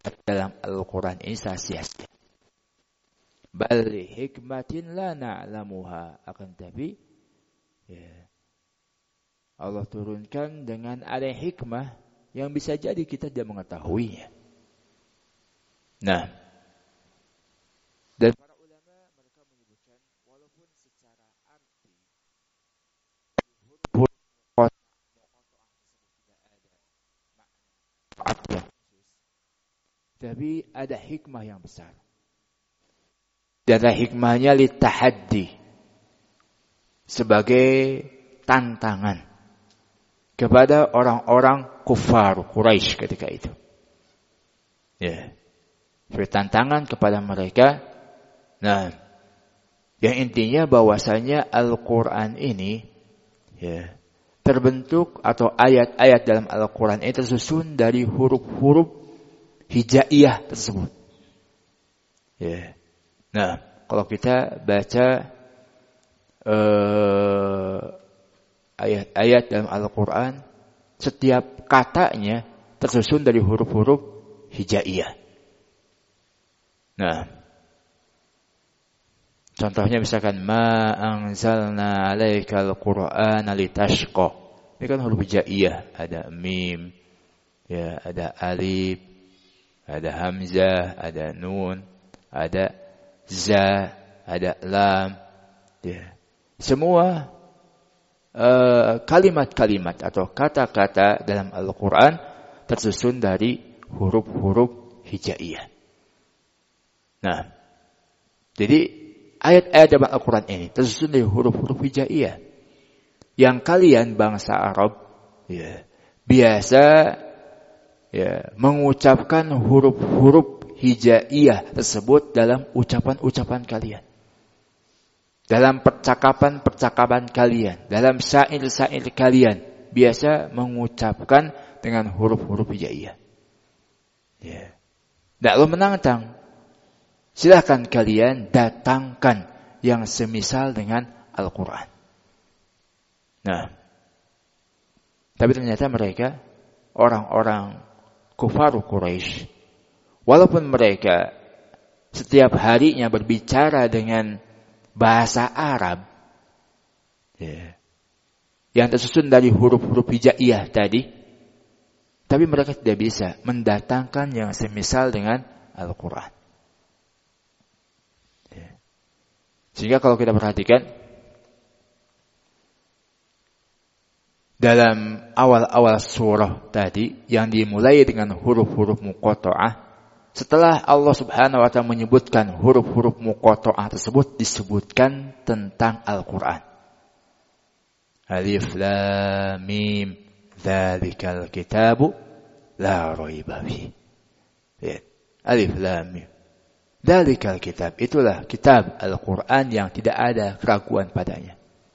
dalam Al-Quran ini sia-sia. Bal hikmatin la na'lamuha. Akan tapi Allah turunkan dengan ada hikmah yang bisa jadi kita tidak mengetahuinya. Nah, dan para ulama mereka menyebutkan walaupun secara arti huruf qaf tidak ada makna yang khusus, tapi ada hikmah yang besar. Dan hikmahnya litahaddi, sebagai tantangan kepada orang-orang kufar Quraisy ketika itu. Sebagai tantangan kepada mereka. Nah, yang intinya bahwasanya Al-Quran ini terbentuk atau ayat-ayat dalam Al-Quran ini tersusun dari huruf-huruf hijaiyah tersebut. Nah, kalau kita baca ayat-ayat dalam Al-Quran, setiap katanya tersusun dari huruf-huruf hijaiyah. Nah, contohnya misalkan ma anzalna 'alaikal qur'ana litashqa. Ini kan huruf hijaiyah, ada mim, ada alif, ada hamzah, ada nun, ada za, ada lam. Semua kalimat-kalimat atau kata-kata dalam Al-Quran tersusun dari huruf-huruf hijaiyah. Nah, jadi ayat-ayat dalam Al-Quran ini tersusun dari huruf-huruf hijaiyah yang kalian bangsa Arab biasa mengucapkan huruf-huruf hijaiyah tersebut dalam ucapan-ucapan kalian, dalam percakapan-percakapan kalian, dalam syair-syair kalian biasa mengucapkan dengan huruf-huruf hijaiyah. Lalu menantang, silakan kalian datangkan yang semisal dengan Al-Quran. Nah, tapi ternyata mereka orang-orang kufar Quraisy, walaupun mereka setiap harinya berbicara dengan bahasa Arab yang tersusun dari huruf-huruf hijaiyah tadi, tapi mereka tidak bisa mendatangkan yang semisal dengan Al-Quran. Sehingga kalau kita perhatikan dalam awal-awal surah tadi yang dimulai dengan huruf-huruf muqatta'ah, setelah Allah Subhanahu wa ta'ala menyebutkan huruf-huruf muqatta'ah tersebut, disebutkan tentang Al-Quran. Alif lam mim dzalikal kitabu la raiba fi. Alif lam mim dzalikal kitab, itulah kitab Al-Quran yang tidak ada keraguan padanya.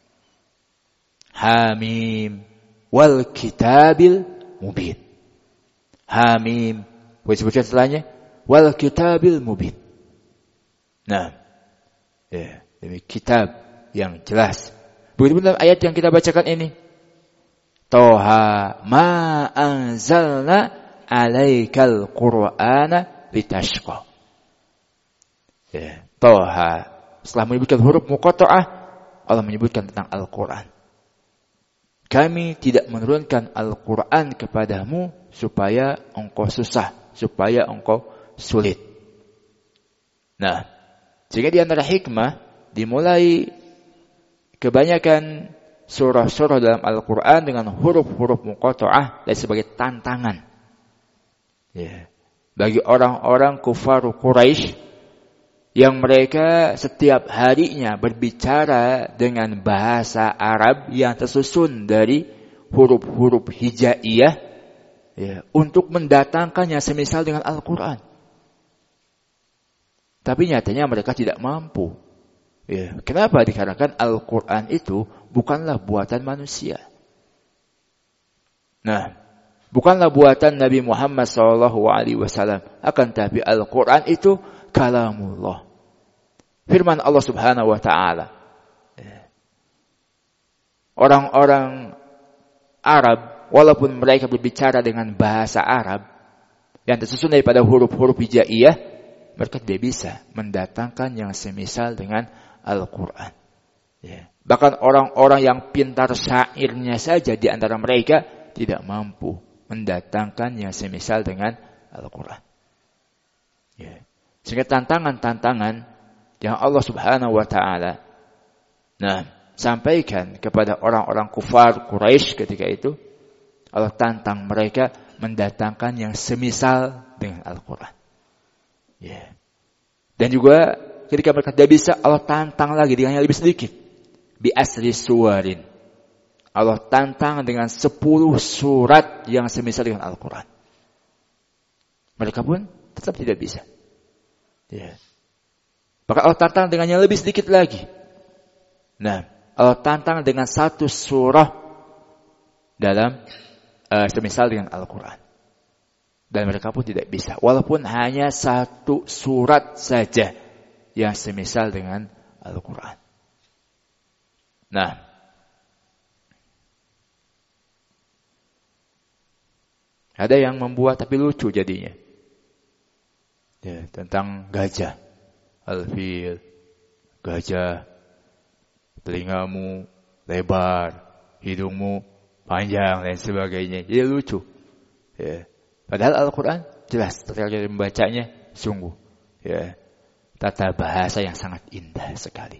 Hamim wal kitabil mubin. Hamim, boleh sebutkan setelahnya, wal kitabil mubin. Nah, ini kitab yang jelas. Begitu dalam ayat yang kita bacakan ini, Toha ma anzalna alaikal qur'ana litashqa. Toha, setelah menyebutkan huruf muqatta'ah, Allah menyebutkan tentang Al-Quran. Kami tidak menurunkan Al-Quran kepadamu supaya engkau susah, supaya engkau sulit. Nah, sehingga di antara hikmah dimulai kebanyakan surah-surah dalam Al-Quran dengan huruf-huruf muqatta'ah dan sebagai tantangan bagi orang-orang kufar Quraisy yang mereka setiap harinya berbicara dengan bahasa Arab yang tersusun dari huruf-huruf hijaiyah untuk mendatangkannya semisal dengan Al-Quran. Tapi nyatanya mereka tidak mampu. Kenapa? Dikarenakan Al-Quran itu bukanlah buatan manusia. Nah, bukanlah buatan Nabi Muhammad SAW. Akan tapi Al-Quran itu kalamullah, firman Allah Subhanahu wa ta'ala. Orang-orang Arab, walaupun mereka berbicara dengan bahasa Arab, yang tersusun daripada huruf-huruf hijaiyah, mereka tidak bisa mendatangkan yang semisal dengan Al-Quran. Ya. Bahkan orang-orang yang pintar syairnya saja di antara mereka tidak mampu mendatangkan yang semisal dengan Al-Quran. Ya. Sehingga tantangan-tantangan yang Allah Subhanahu wa Ta'ala sampaikan kepada orang-orang kufar Quraisy ketika itu, Allah tantang mereka mendatangkan yang semisal dengan Al-Quran. Ya. Dan juga ketika mereka tidak bisa, Allah tantang lagi dengan yang lebih sedikit. Bi asri suwarin. Allah tantang dengan 10 surat yang semisal dengan Al-Quran. Mereka pun tetap tidak bisa. Ya. Maka Allah tantang dengan yang lebih sedikit lagi. Allah tantang dengan 1 surah dalam semisal dengan Al-Quran. Dan mereka pun tidak bisa. Walaupun hanya 1 surat saja yang semisal dengan Al-Quran. Ada yang membuat tapi lucu jadinya. Ya, tentang gajah. Al-fil, gajah, telingamu lebar, hidungmu panjang dan sebagainya. Jadi lucu. Ya. Padahal Al-Quran jelas ketika kita membacanya sungguh. Ya. Tata bahasa yang sangat indah sekali.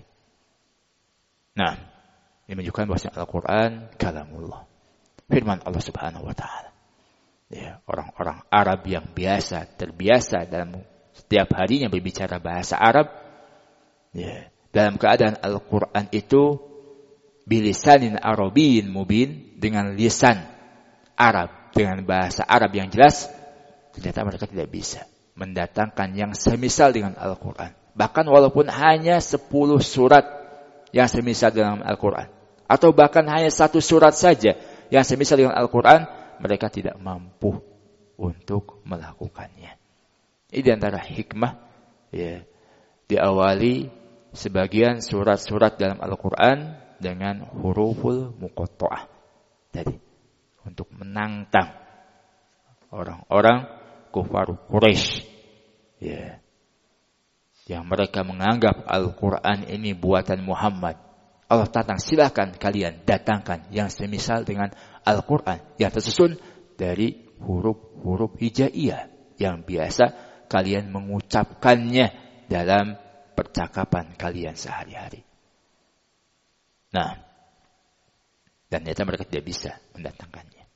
Ini menunjukkan bahwa Al-Quran kalamullah. Firman Allah Subhanahu wa Ta'ala. Ya, orang-orang Arab yang terbiasa dalam setiap harinya berbicara bahasa Arab, ya, dalam keadaan Al-Quran itu bilisanin Arabiyyin mubin, dengan lisan Arab, dengan bahasa Arab yang jelas, ternyata mereka tidak bisa mendatangkan yang semisal dengan Al-Quran. Bahkan walaupun hanya 10 surat yang semisal dengan Al-Quran, atau bahkan hanya 1 surat saja yang semisal dengan Al-Quran, mereka tidak mampu untuk melakukannya. Ini di antara hikmah, ya, diawali sebagian surat-surat dalam Al-Quran dengan huruful muqatta'ah. Jadi untuk menantang orang-orang kufar Quraisy, ya, yang mereka menganggap Al-Quran ini buatan Muhammad. Allah tantang, silakan kalian datangkan yang semisal dengan Al-Quran yang tersusun dari huruf-huruf hijaiyah yang biasa kalian mengucapkannya dalam percakapan kalian sehari-hari. Dan ternyata mereka tidak bisa mendatangkannya.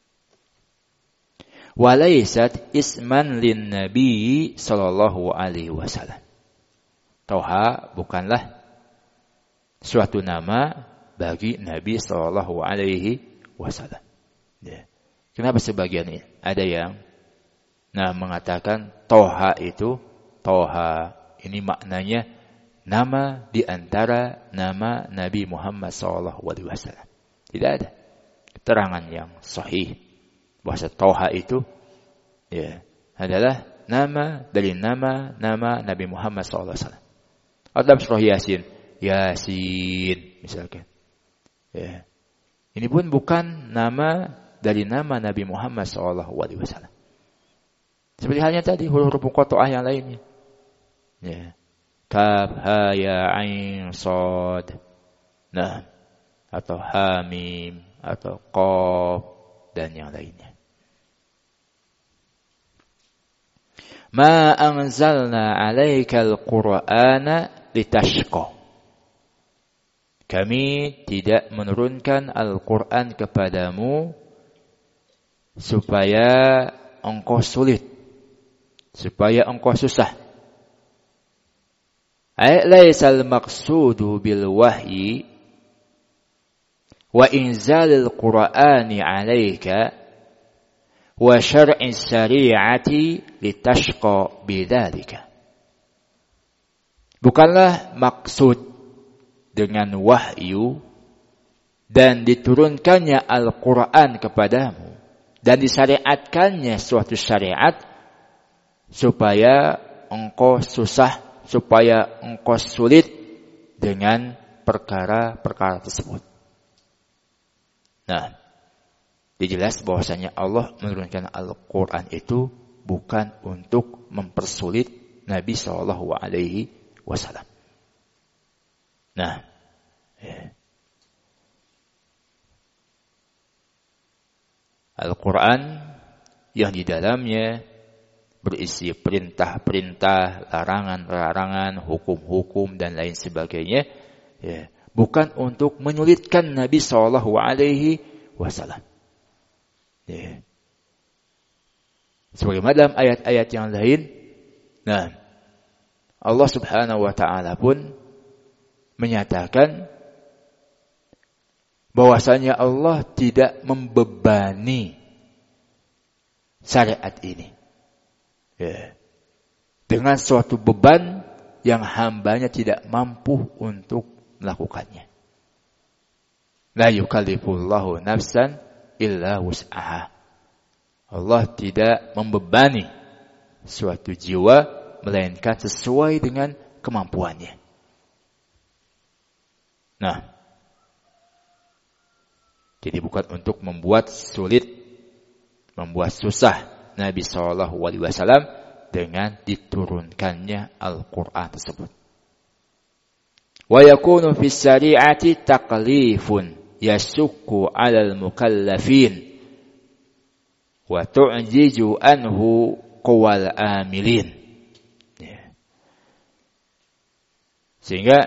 Walaysat isman lin Nabi sallallahu alaihi wasallam. Toha bukanlah suatu nama bagi Nabi sallallahu alaihi wasallam. Ya. Kenapa sebagian ini? Ada yang mengatakan Toha ini maknanya nama di antara nama Nabi Muhammad sallallahu alaihi wasallam. Tidak ada keterangan yang sahih bahwa Toha itu, ya, adalah nama dari nama Nabi Muhammad sallallahu alaihi wasallam. Atau surah Yasin misalkan. Ya. Ini pun bukan nama dari nama Nabi Muhammad SAW. Seperti halnya tadi huruf muqatta'ah yang lainnya. Ya. Kaf, ha, ya, ain, shad. Atau ha, mim, atau qaf dan yang lainnya. Ma anzalna 'alaikal Qur'ana litashqa. Kami tidak menurunkan Al-Quran kepadamu supaya engkau sulit, supaya engkau susah. Laisal maqsudu bil wahyi wa inzalil Qur'ani 'alaika wa syar'i syari'ati litashqa bidzalika. Bukanlah maksud dengan wahyu dan diturunkannya Al-Quran kepadamu dan disyariatkannya suatu syariat supaya engkau susah, supaya engkau sulit dengan perkara-perkara tersebut. Dijelas bahwasanya Allah menurunkan Al-Quran itu bukan untuk mempersulit Nabi Shallallahu Alaihi Wasallam. Nah, Al-Quran yang di dalamnya berisi perintah-perintah, larangan-larangan, hukum-hukum dan lain sebagainya, bukan untuk menyulitkan Nabi Shallallahu Alaihi Wasallam. Sebagaimana dalam ayat-ayat yang lain, nah, Allah Subhanahu wa taala pun menyatakan bahwasanya Allah tidak membebani syariat ini dengan suatu beban yang hambanya tidak mampu untuk melakukannya. La yukallifullahu nafsan illa wus'aha. Allah tidak membebani suatu jiwa melainkan sesuai dengan kemampuannya. Nah, jadi bukan untuk membuat sulit, membuat susah Nabi SAW dengan diturunkannya Al-Quran tersebut. Wa yakunu fi syari'ati taqlifun yasukku 'alal mukallafin wa tu'jiju anhu qawal amilin. Sehingga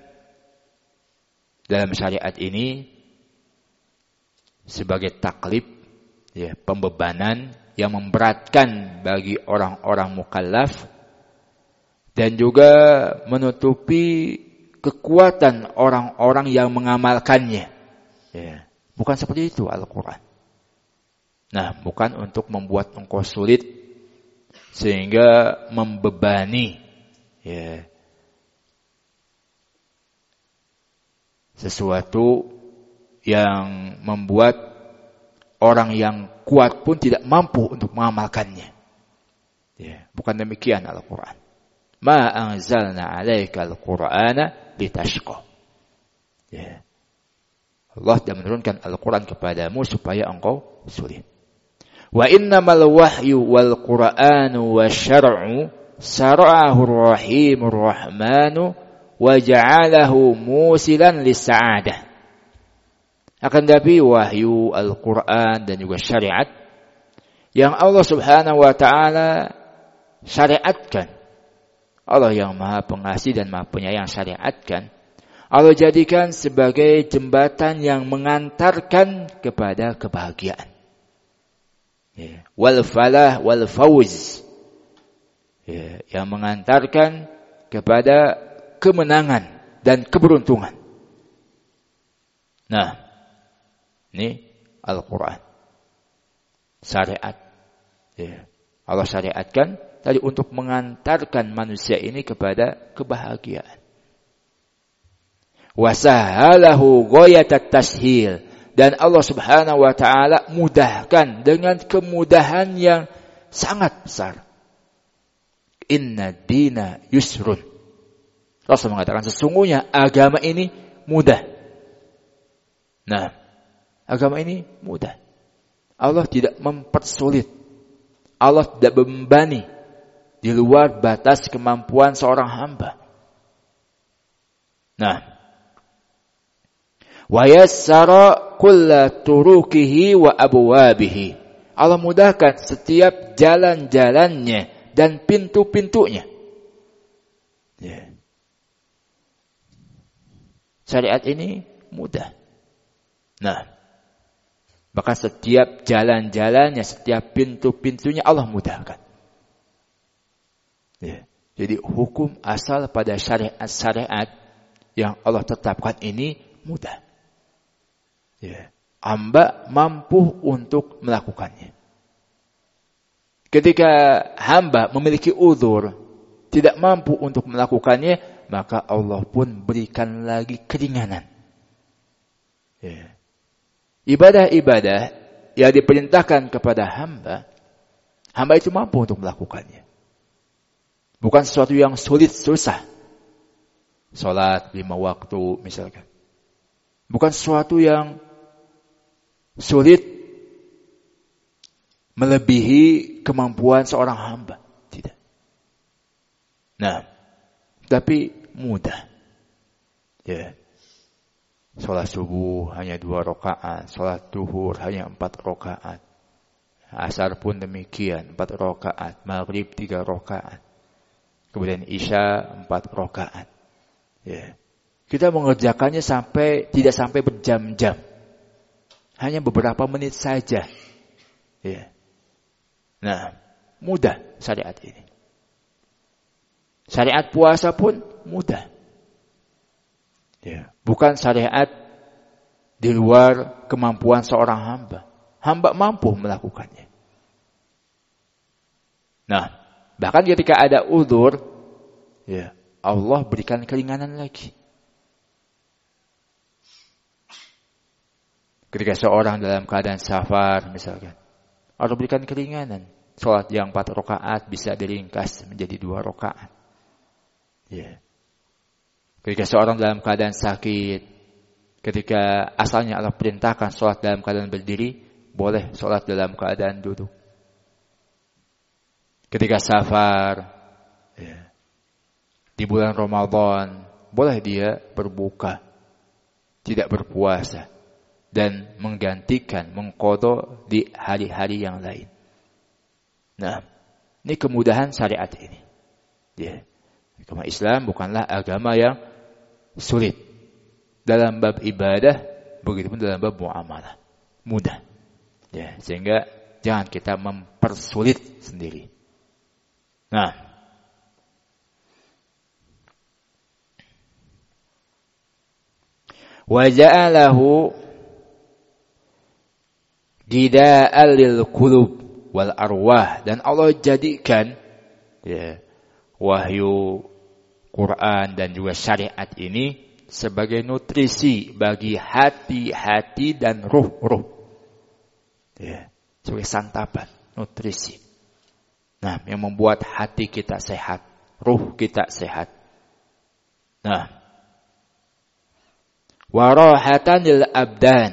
dalam syariat ini sebagai taklif, pembebanan yang memberatkan bagi orang-orang mukallaf dan juga menutupi kekuatan orang-orang yang mengamalkannya. Bukan seperti itu Al-Quran. Nah, bukan untuk membuat engkau sulit sehingga membebani sesuatu yang membuat orang yang kuat pun tidak mampu untuk mengamalkannya. Bukan demikian Al-Quran. Ma anzalna 'alaikal Qur'ana litashqa. Allah tidak menurunkan Al-Quran kepadamu supaya engkau sulit. Wa innamal wahyu wal Qur'anu wasyar'u sara'ahu rahimur rahmanu wa ja'alahu musilan lis-sa'adah. Akan tapi wahyu Al-Quran dan juga syariat yang Allah Subhanahu wa taala syariatkan, Allah yang Maha Pengasih dan Maha Penyayang syariatkan, Allah jadikan sebagai jembatan yang mengantarkan kepada kebahagiaan. Wal falah wal fawz, yang mengantarkan kepada kemenangan dan keberuntungan. Nah, ini Al-Quran. Syariat. Allah syariatkan tadi untuk mengantarkan manusia ini kepada kebahagiaan. Wasahalahu ghayatat tashil. Dan Allah Subhanahu wa taala mudahkan dengan kemudahan yang sangat besar. Inna dina yusrun. Rasul mengatakan sesungguhnya agama ini mudah. Nah, agama ini mudah. Allah tidak mempersulit. Allah tidak membebani di luar batas kemampuan seorang hamba. Nah, wa yassara kulla turukihi wa abwabihi. Allah mudahkan setiap jalan-jalannya dan pintu-pintunya. Syariat ini mudah. Nah, maka setiap jalan-jalannya, setiap pintu-pintunya Allah mudahkan. Jadi hukum asal pada syariat-syariat yang Allah tetapkan ini mudah. Hamba mampu untuk melakukannya. Ketika hamba memiliki uzur, tidak mampu untuk melakukannya, maka Allah pun berikan lagi keringanan. Ibadah-ibadah yang diperintahkan kepada hamba itu mampu untuk melakukannya. Bukan sesuatu yang sulit, susah. Salat 5 waktu misalkan. Bukan sesuatu yang sulit melebihi kemampuan seorang hamba. Tidak. Nah, tapi mudah. Ya. Salat subuh hanya 2 rakaat, salat duhur hanya 4 rakaat. Asar pun demikian, 4 rakaat, maghrib 3 rakaat. Kemudian isya 4 rakaat. Ya. Kita mengerjakannya tidak sampai berjam-jam. Hanya beberapa menit saja. Ya. Nah, mudah syariat ini. Syariat puasa pun mudah. Ya. Bukan syariat di luar kemampuan seorang hamba. Hamba mampu melakukannya. Nah, bahkan ketika ada uzur, ya, Allah berikan keringanan lagi. Ketika seorang dalam keadaan safar misalkan, Allah berikan keringanan. Salat yang 4 rakaat bisa diringkas menjadi 2 rakaat. Ya. Ketika seorang dalam keadaan sakit, ketika asalnya Allah perintahkan salat dalam keadaan berdiri, boleh salat dalam keadaan duduk. Ketika safar, ya, di bulan Ramadan, boleh dia berbuka, tidak berpuasa, dan menggantikan, mengqadha di hari-hari yang lain. Nah, ini kemudahan syariat ini. Ya. Agama Islam bukanlah agama yang sulit. Dalam bab ibadah, begitupun dalam bab muamalah. Mudah. Ya, sehingga jangan kita mempersulit sendiri. Nah, wa ja'alahu gida'al lil qulub wal arwah, dan Allah jadikan ya, wahyu Quran dan juga syariat ini sebagai nutrisi bagi hati-hati dan ruh-ruh. Ya, sebagai santapan, nutrisi. Nah, yang membuat hati kita sehat, ruh kita sehat. Nah, warahatan lil abdan.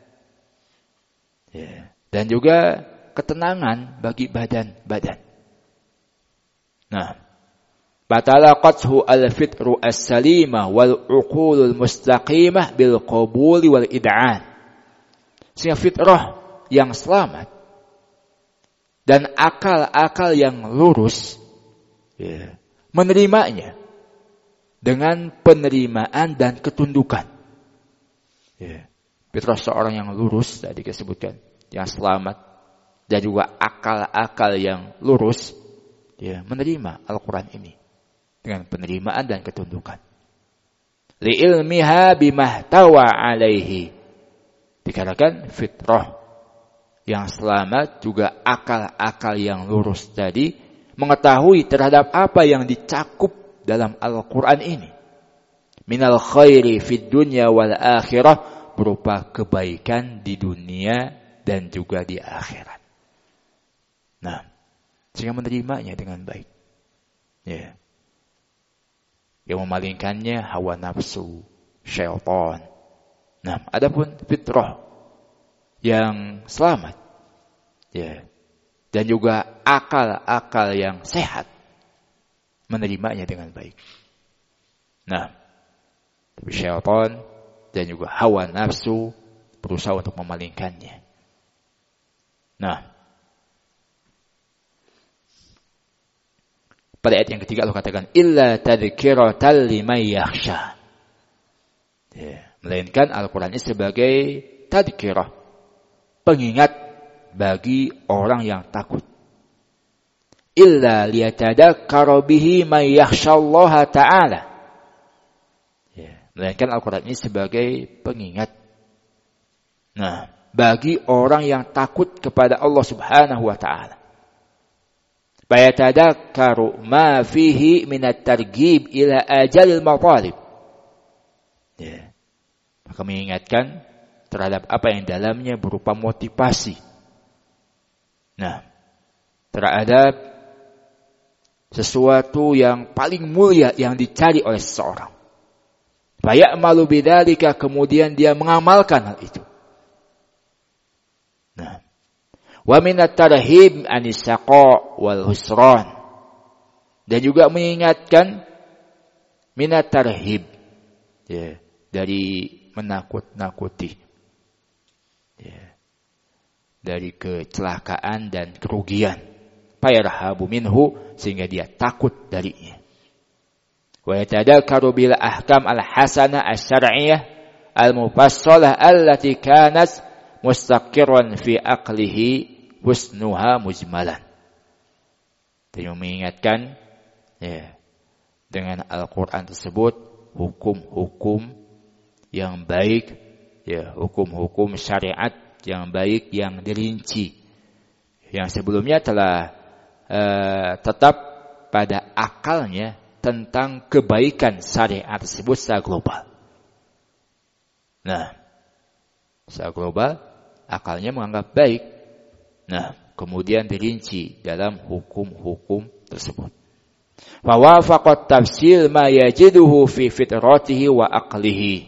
Ya, dan juga ketenangan bagi badan-badan. Nah, batalaqathu al-fitru as-salimah wal uqulul mustaqimah bil qabuli wal id'an. Sehingga fitrah yang selamat dan akal-akal yang lurus ya, menerimanya dengan penerimaan dan ketundukan. Ya, fitrah seorang yang lurus tadi disebutkan, yang selamat, dan juga akal-akal yang lurus ya, menerima Al-Quran ini dengan penerimaan dan ketundukan. Li'ilmiha bimahtawa alaihi. Dikatakan fitrah yang selamat juga akal-akal yang lurus tadi mengetahui terhadap apa yang dicakup dalam Al-Quran ini. Minal khairi fid dunya wal akhirah, berupa kebaikan di dunia dan juga di akhirat. Nah, sehingga menerimanya dengan baik. Ya. Yang memalingkannya hawa nafsu, syaitan. Nah, adapun fitrah yang selamat, ya, dan juga akal-akal yang sehat, menerimanya dengan baik. Nah, tapi syaitan dan juga hawa nafsu berusaha untuk memalingkannya. Nah, pada ayat yang ketiga Allah katakan illa tadhkiratan liman yakhsha. Ya, melainkan Al-Qur'an ini sebagai tadhkirah, pengingat bagi orang yang takut. Illa liyatadhakkara bihi man yakhshallaha ta'ala. Ya, melainkan Al-Qur'an ini sebagai pengingat. Nah, bagi orang yang takut kepada Allah Subhanahu wa ta'ala. Bayatadakkaru ma fihi minat targhib ila ajalil matalib. Ya. Maka mengingatkan terhadap apa yang dalamnya berupa motivasi. Nah, terhadap sesuatu yang paling mulia yang dicari oleh seseorang. Faya'malu bidzalika, kemudian dia mengamalkan hal itu. Nah, Wa minat tarhib anis syaqa wal husran. Dan juga mengingatkan minat tarhib, ya, dari menakut-nakuti, ya, dari kecelakaan dan kerugian. Fayarhabu minhu, sehingga dia takut darinya. Wa yatadakkaru bil ahkam al hasanah asy-syar'iyyah al mufassalah allati kanat mustaqirran fi aqlihi husnuha mujmalan. Dia mengingatkan, ya, dengan Al-Quran tersebut hukum-hukum yang baik, ya, hukum-hukum syariat yang baik yang dirinci, yang sebelumnya telah tetap pada akalnya tentang kebaikan syariat tersebut secara global. Nah, secara global akalnya menganggap baik. Nah, kemudian dirinci dalam hukum-hukum tersebut. Fa wafaqat tafsil ma yajiduhu fi fitratihi wa aqlihi.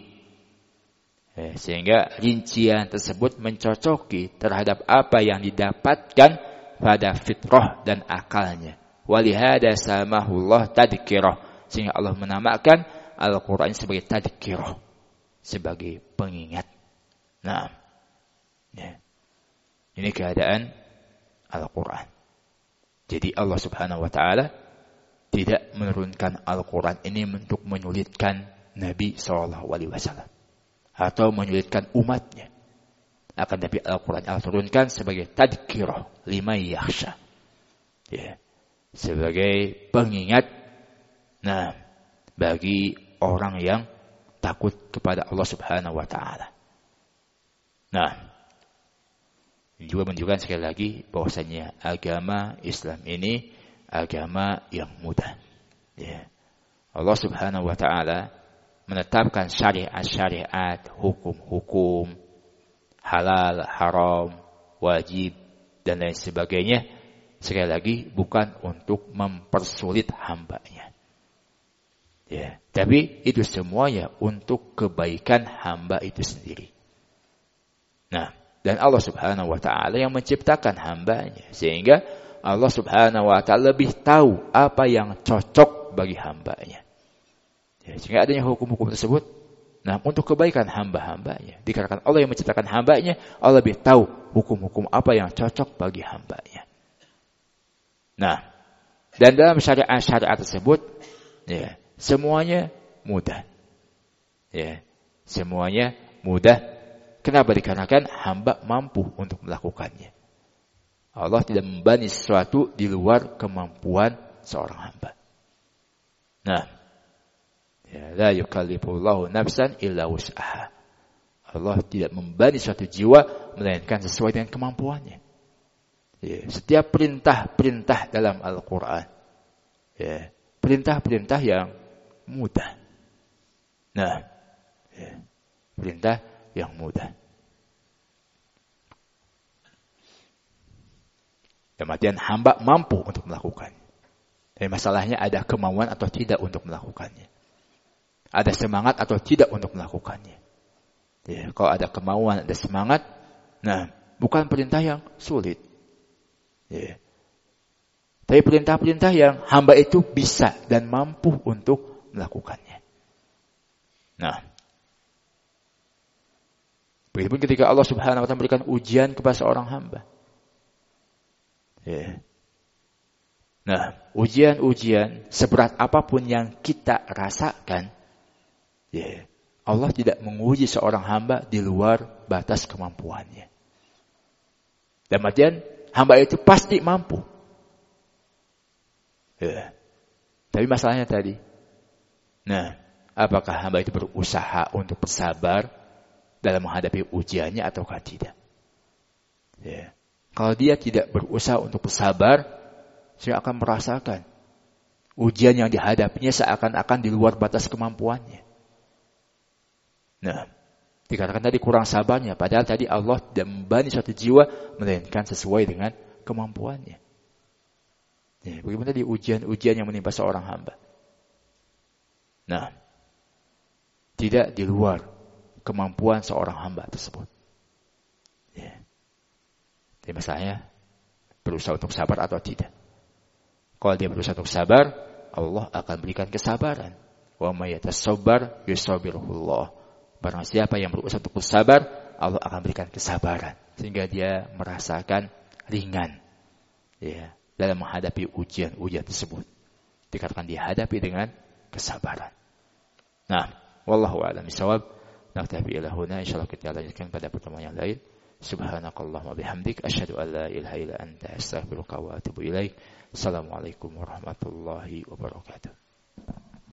Sehingga rincian tersebut mencocoki terhadap apa yang didapatkan pada fitrah dan akalnya. Walihada samahullah tadhkirah, sehingga Allah menamakan Al-Quran sebagai tadhkirah, sebagai pengingat. Nah, ya, ini keadaan Al-Quran. Jadi Allah Subhanahu wa ta'ala tidak menurunkan Al-Quran ini untuk menyulitkan Nabi SAW atau menyulitkan umatnya. Akan tapi Al-Quran Allah turunkan sebagai tadhkirah liman yakhsha, ya, sebagai pengingat, nah, bagi orang yang takut kepada Allah Subhanahu wa ta'ala. Nah, ini juga menunjukkan sekali lagi bahwasanya agama Islam ini agama yang mudah. Ya. Allah Subhanahu wa ta'ala menetapkan syariat-syariat, hukum-hukum, halal, haram, wajib, dan lain sebagainya, sekali lagi bukan untuk mempersulit hambanya. Ya, tapi itu semuanya untuk kebaikan hamba itu sendiri. Nah, dan Allah Subhanahu wa ta'ala yang menciptakan hambanya, sehingga Allah Subhanahu wa ta'ala lebih tahu apa yang cocok bagi hambanya. Ya, sehingga adanya hukum-hukum tersebut, nah, untuk kebaikan hamba-hambanya. Dikarenakan Allah yang menciptakan hambanya, Allah lebih tahu hukum-hukum apa yang cocok bagi hambanya. Nah, dan dalam syariat-syariat tersebut, ya, semuanya mudah. Ya, semuanya mudah. Kenapa? Dikarenakan hamba mampu untuk melakukannya. Allah tidak membebani sesuatu di luar kemampuan seorang hamba. Nah, ya, la yukallifullahu nafsan illa wus'aha. Allah tidak membebani suatu jiwa melainkan sesuai dengan kemampuannya. Ya, setiap perintah-perintah dalam Al-Quran, ya, perintah-perintah yang mudah. Nah, ya, perintah yang mudah. Kemudian hamba mampu untuk melakukannya. Tapi masalahnya ada kemauan atau tidak untuk melakukannya. Ada semangat atau tidak untuk melakukannya. Ya, kalau ada kemauan, ada semangat, nah, bukan perintah yang sulit. Ya. Tapi perintah-perintah yang hamba itu bisa dan mampu untuk melakukannya. Nah, begitupun ketika Allah Subhanahu wa ta'ala memberikan ujian kepada seorang hamba. Ya. Nah, ujian-ujian seberat apapun yang kita rasakan, ya, Allah tidak menguji seorang hamba di luar batas kemampuannya. Dan kemudian hamba itu pasti mampu. Ya. Tapi masalahnya tadi, nah, apakah hamba itu berusaha untuk bersabar dalam menghadapi ujiannya ataukah tidak? Ya. Kalau dia tidak berusaha untuk bersabar, dia akan merasakan ujian yang dihadapinya seakan-akan di luar batas kemampuannya. Nah, dikatakan tadi kurang sabarnya, padahal tadi Allah tidak membebani suatu jiwa melainkan sesuai dengan kemampuannya. Ya, bagaimana tadi ujian-ujian yang menimpa seorang hamba? Nah, tidak di luar kemampuan seorang hamba tersebut. Ya. Jadi masalahnya berusaha untuk sabar atau tidak. Kalau dia berusaha untuk sabar, Allah akan berikan kesabaran. Wa may yatasabbar yusabbiruhullah. Barang siapa yang berusaha untuk sabar, Allah akan berikan kesabaran sehingga dia merasakan ringan, ya, dalam menghadapi ujian-ujian tersebut. Dikatakan dihadapi dengan kesabaran. Nah, wallahu a'lam bishawab. Naktafi ila huna, insyaallah kita lanjutkan pada pertemuan yang lain. Subhanakallahumma bihamdik asyhadu an la ilaha illa anta astaghfiruka wa atubu ilaik. Assalamualaikum warahmatullahi wabarakatuh.